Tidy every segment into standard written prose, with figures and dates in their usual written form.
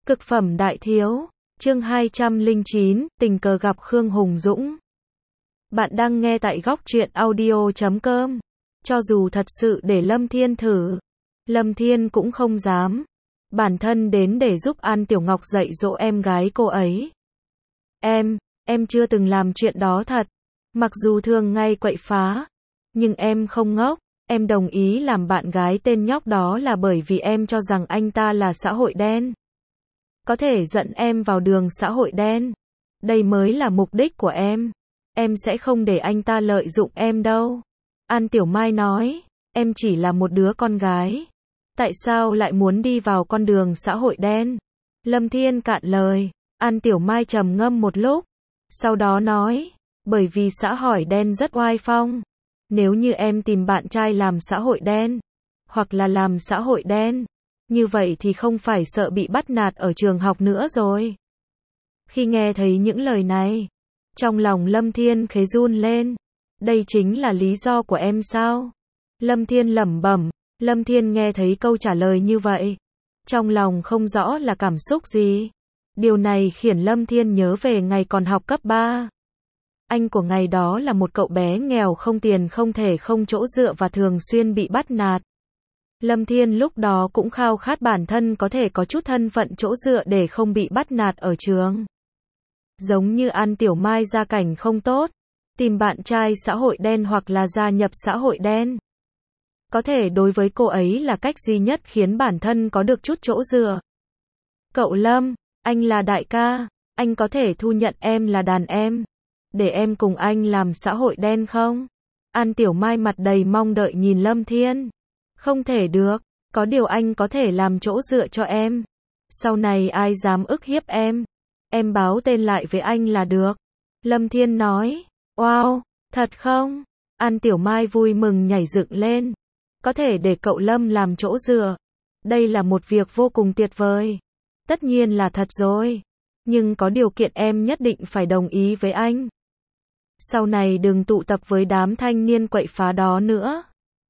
Cực phẩm đại thiếu, chương 209, tình cờ gặp Khương Hùng Dũng. Bạn đang nghe tại góc truyện audio.com. Cho dù thật sự để Lâm Thiên thử, Lâm Thiên cũng không dám. Bản thân đến để giúp An Tiểu Ngọc dạy dỗ em gái cô ấy. Em chưa từng làm chuyện đó thật. Mặc dù thường ngay quậy phá, nhưng em không ngốc. Em đồng ý làm bạn gái tên nhóc đó là bởi vì em cho rằng anh ta là xã hội đen. Có thể dẫn em vào đường xã hội đen. Đây mới là mục đích của em. Em sẽ không để anh ta lợi dụng em đâu. An Tiểu Mai nói, em chỉ là một đứa con gái. Tại sao lại muốn đi vào con đường xã hội đen? Lâm Thiên cạn lời. An Tiểu Mai trầm ngâm một lúc. Sau đó nói, bởi vì xã hội đen rất oai phong. Nếu như em tìm bạn trai làm xã hội đen, hoặc là làm xã hội đen, như vậy thì không phải sợ bị bắt nạt ở trường học nữa rồi. Khi nghe thấy những lời này, trong lòng Lâm Thiên khẽ run lên. Đây chính là lý do của em sao? Lâm Thiên lẩm bẩm. Lâm Thiên nghe thấy câu trả lời như vậy, trong lòng không rõ là cảm xúc gì. Điều này khiến Lâm Thiên nhớ về ngày còn học cấp 3. Anh của ngày đó là một cậu bé nghèo không tiền không thể không chỗ dựa và thường xuyên bị bắt nạt. Lâm Thiên lúc đó cũng khao khát bản thân có thể có chút thân phận chỗ dựa để không bị bắt nạt ở trường. Giống như An Tiểu Mai gia cảnh không tốt, tìm bạn trai xã hội đen hoặc là gia nhập xã hội đen. Có thể đối với cô ấy là cách duy nhất khiến bản thân có được chút chỗ dựa. Cậu Lâm, anh là đại ca, anh có thể thu nhận em là đàn em, để em cùng anh làm xã hội đen không? An Tiểu Mai mặt đầy mong đợi nhìn Lâm Thiên. Không thể được, có điều anh có thể làm chỗ dựa cho em. Sau này ai dám ức hiếp em báo tên lại với anh là được. Lâm Thiên nói, wow, thật không? An Tiểu Mai vui mừng nhảy dựng lên. Có thể để cậu Lâm làm chỗ dựa. Đây là một việc vô cùng tuyệt vời. Tất nhiên là thật rồi. Nhưng có điều kiện em nhất định phải đồng ý với anh. Sau này đừng tụ tập với đám thanh niên quậy phá đó nữa.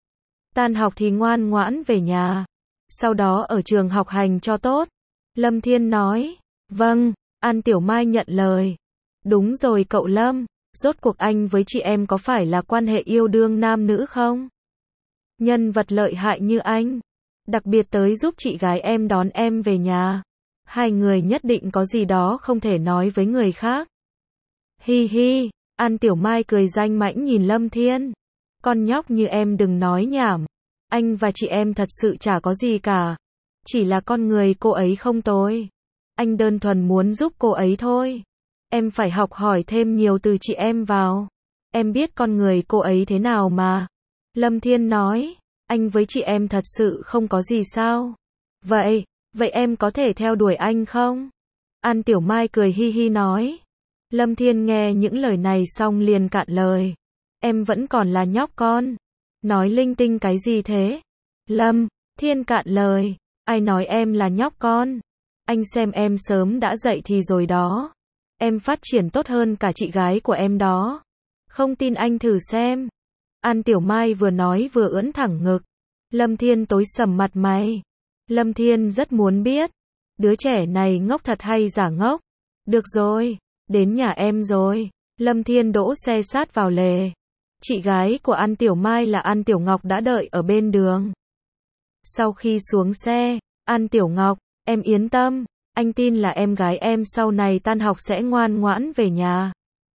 Tan học thì ngoan ngoãn về nhà. Sau đó ở trường học hành cho tốt. Lâm Thiên nói, vâng. An Tiểu Mai nhận lời. Đúng rồi cậu Lâm, rốt cuộc anh với chị em có phải là quan hệ yêu đương nam nữ không? Nhân vật lợi hại như anh, đặc biệt tới giúp chị gái em đón em về nhà. Hai người nhất định có gì đó không thể nói với người khác. Hi hi, An Tiểu Mai cười danh mãnh nhìn Lâm Thiên. Con nhóc như em đừng nói nhảm. Anh và chị em thật sự chả có gì cả. Chỉ là con người cô ấy không tồi. Anh đơn thuần muốn giúp cô ấy thôi. Em phải học hỏi thêm nhiều từ chị em vào. Em biết con người cô ấy thế nào mà. Lâm Thiên nói, anh với chị em thật sự không có gì sao? Vậy em có thể theo đuổi anh không? An Tiểu Mai cười hi hi nói. Lâm Thiên nghe những lời này xong liền cạn lời. Em vẫn còn là nhóc con. Nói linh tinh cái gì thế? Lâm Thiên cạn lời. Ai nói em là nhóc con? Anh xem em sớm đã dậy thì rồi đó. Em phát triển tốt hơn cả chị gái của em đó. Không tin anh thử xem. An Tiểu Mai vừa nói vừa ưỡn thẳng ngực. Lâm Thiên tối sầm mặt mày. Lâm Thiên rất muốn biết, đứa trẻ này ngốc thật hay giả ngốc. Được rồi, đến nhà em rồi. Lâm Thiên đỗ xe sát vào lề. Chị gái của An Tiểu Mai là An Tiểu Ngọc đã đợi ở bên đường. Sau khi xuống xe, An Tiểu Ngọc, em yên tâm, anh tin là em gái em sau này tan học sẽ ngoan ngoãn về nhà.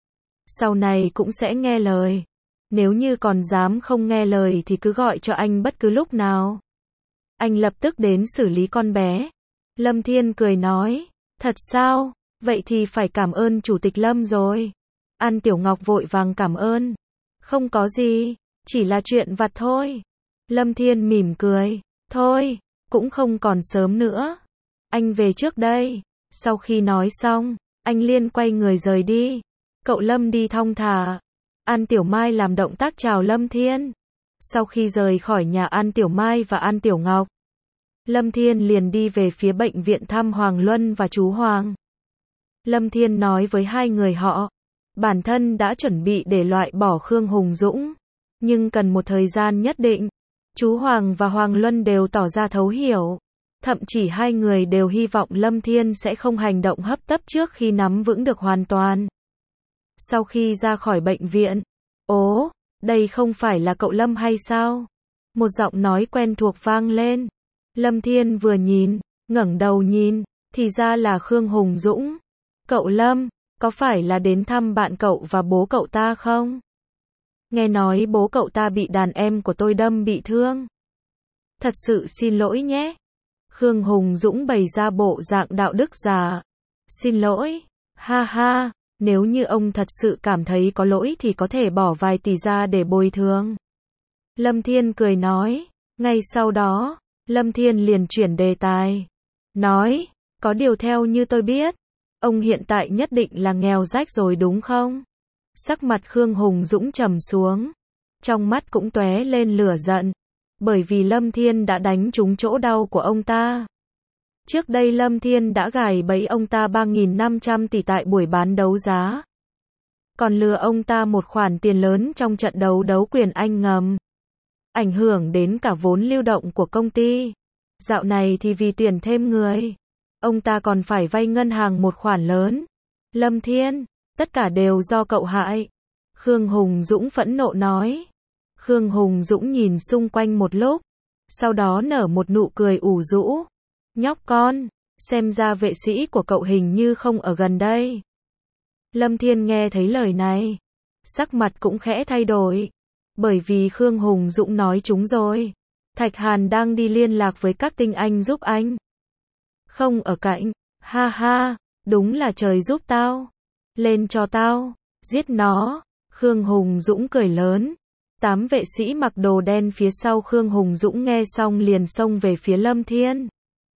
Sau này cũng sẽ nghe lời. Nếu như còn dám không nghe lời thì cứ gọi cho anh bất cứ lúc nào. Anh lập tức đến xử lý con bé. Lâm Thiên cười nói, thật sao? Vậy thì phải cảm ơn Chủ tịch Lâm rồi. An Tiểu Ngọc vội vàng cảm ơn. Không có gì, chỉ là chuyện vặt thôi. Lâm Thiên mỉm cười, thôi, cũng không còn sớm nữa. Anh về trước đây. Sau khi nói xong, anh liền quay người rời đi. Cậu Lâm đi thong thả. An Tiểu Mai làm động tác chào Lâm Thiên. Sau khi rời khỏi nhà An Tiểu Mai và An Tiểu Ngọc, Lâm Thiên liền đi về phía bệnh viện thăm Hoàng Luân và chú Hoàng. Lâm Thiên nói với hai người họ, bản thân đã chuẩn bị để loại bỏ Khương Hùng Dũng, nhưng cần một thời gian nhất định. Chú Hoàng và Hoàng Luân đều tỏ ra thấu hiểu. Thậm chí hai người đều hy vọng Lâm Thiên sẽ không hành động hấp tấp trước khi nắm vững được hoàn toàn. Sau khi ra khỏi bệnh viện, ố, đây không phải là cậu Lâm hay sao? Một giọng nói quen thuộc vang lên. Lâm Thiên vừa nhìn, ngẩng đầu nhìn, thì ra là Khương Hùng Dũng. Cậu Lâm, có phải là đến thăm bạn cậu và bố cậu ta không? Nghe nói bố cậu ta bị đàn em của tôi đâm bị thương. Thật sự xin lỗi nhé. Khương Hùng Dũng bày ra bộ dạng đạo đức già. Xin lỗi, ha ha, nếu như ông thật sự cảm thấy có lỗi thì có thể bỏ vài tỷ ra để bồi thường. Lâm Thiên cười nói, ngay sau đó, Lâm Thiên liền chuyển đề tài. Nói, có điều theo như tôi biết, ông hiện tại nhất định là nghèo rách rồi đúng không? Sắc mặt Khương Hùng Dũng trầm xuống, trong mắt cũng tóe lên lửa giận, bởi vì Lâm Thiên đã đánh trúng chỗ đau của ông ta. Trước đây Lâm Thiên đã gài bẫy ông ta 3.500 tỷ tại buổi bán đấu giá. Còn lừa ông ta một khoản tiền lớn trong trận đấu đấu quyền Anh ngầm. Ảnh hưởng đến cả vốn lưu động của công ty. Dạo này thì vì tuyển thêm người, ông ta còn phải vay ngân hàng một khoản lớn. Lâm Thiên, tất cả đều do cậu hại. Khương Hùng Dũng phẫn nộ nói. Khương Hùng Dũng nhìn xung quanh một lúc, sau đó nở một nụ cười ủ rũ. Nhóc con, xem ra vệ sĩ của cậu hình như không ở gần đây. Lâm Thiên nghe thấy lời này, sắc mặt cũng khẽ thay đổi, bởi vì Khương Hùng Dũng nói chúng rồi. Thạch Hàn đang đi liên lạc với các tinh anh giúp anh. Không ở cạnh, ha ha, đúng là trời giúp tao. Lên cho tao, giết nó. Khương Hùng Dũng cười lớn. 8 vệ sĩ mặc đồ đen phía sau Khương Hùng Dũng nghe xong liền xông về phía Lâm Thiên.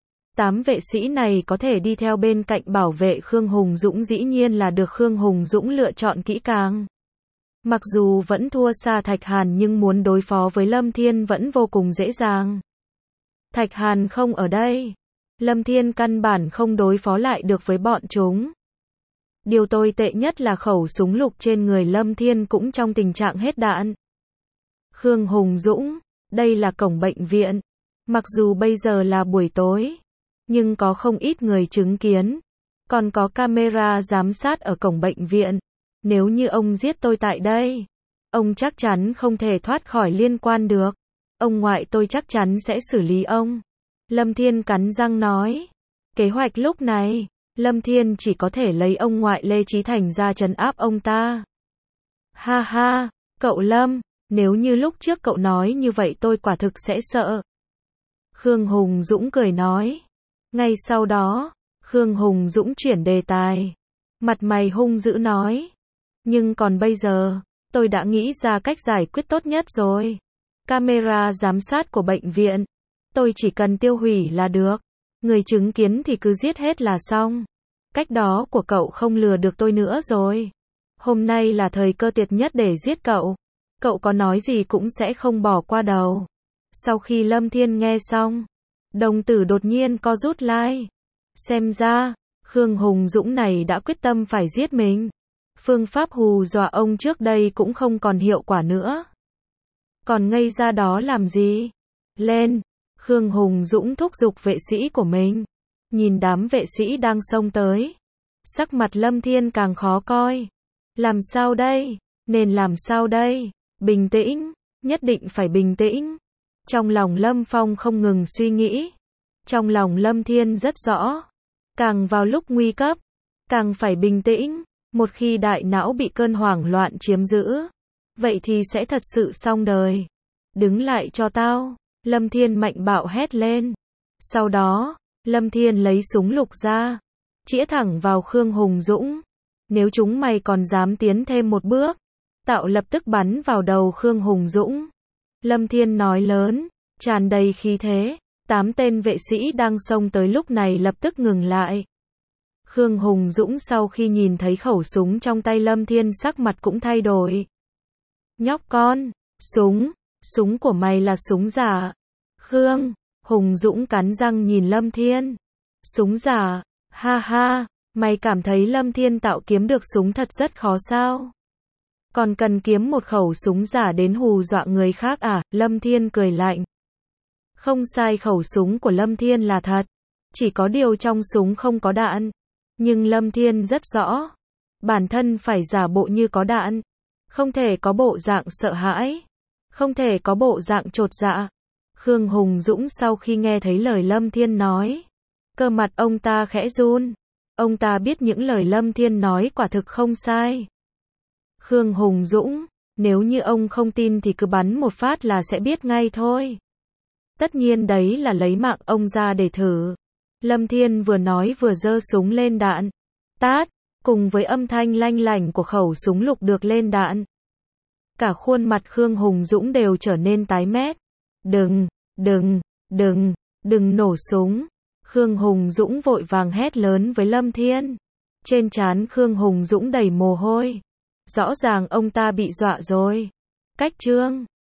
8 vệ sĩ này có thể đi theo bên cạnh bảo vệ Khương Hùng Dũng dĩ nhiên là được Khương Hùng Dũng lựa chọn kỹ càng. Mặc dù vẫn thua xa Thạch Hàn nhưng muốn đối phó với Lâm Thiên vẫn vô cùng dễ dàng. Thạch Hàn không ở đây, Lâm Thiên căn bản không đối phó lại được với bọn chúng. Điều tồi tệ nhất là khẩu súng lục trên người Lâm Thiên cũng trong tình trạng hết đạn. Khương Hùng Dũng, đây là cổng bệnh viện. Mặc dù bây giờ là buổi tối, nhưng có không ít người chứng kiến. Còn có camera giám sát ở cổng bệnh viện. Nếu như ông giết tôi tại đây, ông chắc chắn không thể thoát khỏi liên quan được. Ông ngoại tôi chắc chắn sẽ xử lý ông. Lâm Thiên cắn răng nói. Kế hoạch lúc này, Lâm Thiên chỉ có thể lấy ông ngoại Lê Chí Thành ra trấn áp ông ta. Ha ha, cậu Lâm, nếu như lúc trước cậu nói như vậy tôi quả thực sẽ sợ. Khương Hùng Dũng cười nói. Ngay sau đó, Khương Hùng Dũng chuyển đề tài. Mặt mày hung dữ nói. Nhưng còn bây giờ, tôi đã nghĩ ra cách giải quyết tốt nhất rồi. Camera giám sát của bệnh viện. Tôi chỉ cần tiêu hủy là được. Người chứng kiến thì cứ giết hết là xong. Cách đó của cậu không lừa được tôi nữa rồi. Hôm nay là thời cơ tuyệt nhất để giết cậu. Cậu có nói gì cũng sẽ không bỏ qua đầu. Sau khi Lâm Thiên nghe xong, đồng tử đột nhiên co rút lại. Xem ra, Khương Hùng Dũng này đã quyết tâm phải giết mình. Phương pháp hù dọa ông trước đây cũng không còn hiệu quả nữa. Còn ngây ra đó làm gì? Lên! Khương Hùng Dũng thúc giục vệ sĩ của mình. Nhìn đám vệ sĩ đang xông tới. Sắc mặt Lâm Thiên càng khó coi. Làm sao đây? Nên làm sao đây? Bình tĩnh, nhất định phải bình tĩnh. Trong lòng Lâm Phong không ngừng suy nghĩ. Trong lòng Lâm Thiên rất rõ. Càng vào lúc nguy cấp, càng phải bình tĩnh. Một khi đại não bị cơn hoảng loạn chiếm giữ, vậy thì sẽ thật sự xong đời. Đứng lại cho tao, Lâm Thiên mạnh bạo hét lên. Sau đó, Lâm Thiên lấy súng lục ra, chĩa thẳng vào Khương Hùng Dũng. Nếu chúng mày còn dám tiến thêm một bước, tạo lập tức bắn vào đầu Khương Hùng Dũng. Lâm Thiên nói lớn, tràn đầy khí thế. 8 tên vệ sĩ đang xông tới lúc này lập tức ngừng lại. Khương Hùng Dũng sau khi nhìn thấy khẩu súng trong tay Lâm Thiên sắc mặt cũng thay đổi. Nhóc con, súng của mày là súng giả. Khương Hùng Dũng cắn răng nhìn Lâm Thiên. Súng giả, ha ha, mày cảm thấy Lâm Thiên tạo kiếm được súng thật rất khó sao? Còn cần kiếm một khẩu súng giả đến hù dọa người khác à? Lâm Thiên cười lạnh. Không sai, khẩu súng của Lâm Thiên là thật. Chỉ có điều trong súng không có đạn. Nhưng Lâm Thiên rất rõ. Bản thân phải giả bộ như có đạn. Không thể có bộ dạng sợ hãi. Không thể có bộ dạng chột dạ. Khương Hùng Dũng sau khi nghe thấy lời Lâm Thiên nói, cơ mặt ông ta khẽ run. Ông ta biết những lời Lâm Thiên nói quả thực không sai. Khương Hùng Dũng, nếu như ông không tin thì cứ bắn một phát là sẽ biết ngay thôi. Tất nhiên đấy là lấy mạng ông ra để thử. Lâm Thiên vừa nói vừa giơ súng lên đạn. Tát, cùng với âm thanh lanh lảnh của khẩu súng lục được lên đạn. Cả khuôn mặt Khương Hùng Dũng đều trở nên tái mét. Đừng nổ súng. Khương Hùng Dũng vội vàng hét lớn với Lâm Thiên. Trên trán Khương Hùng Dũng đầy mồ hôi. Rõ ràng ông ta bị dọa rồi. Cách trương.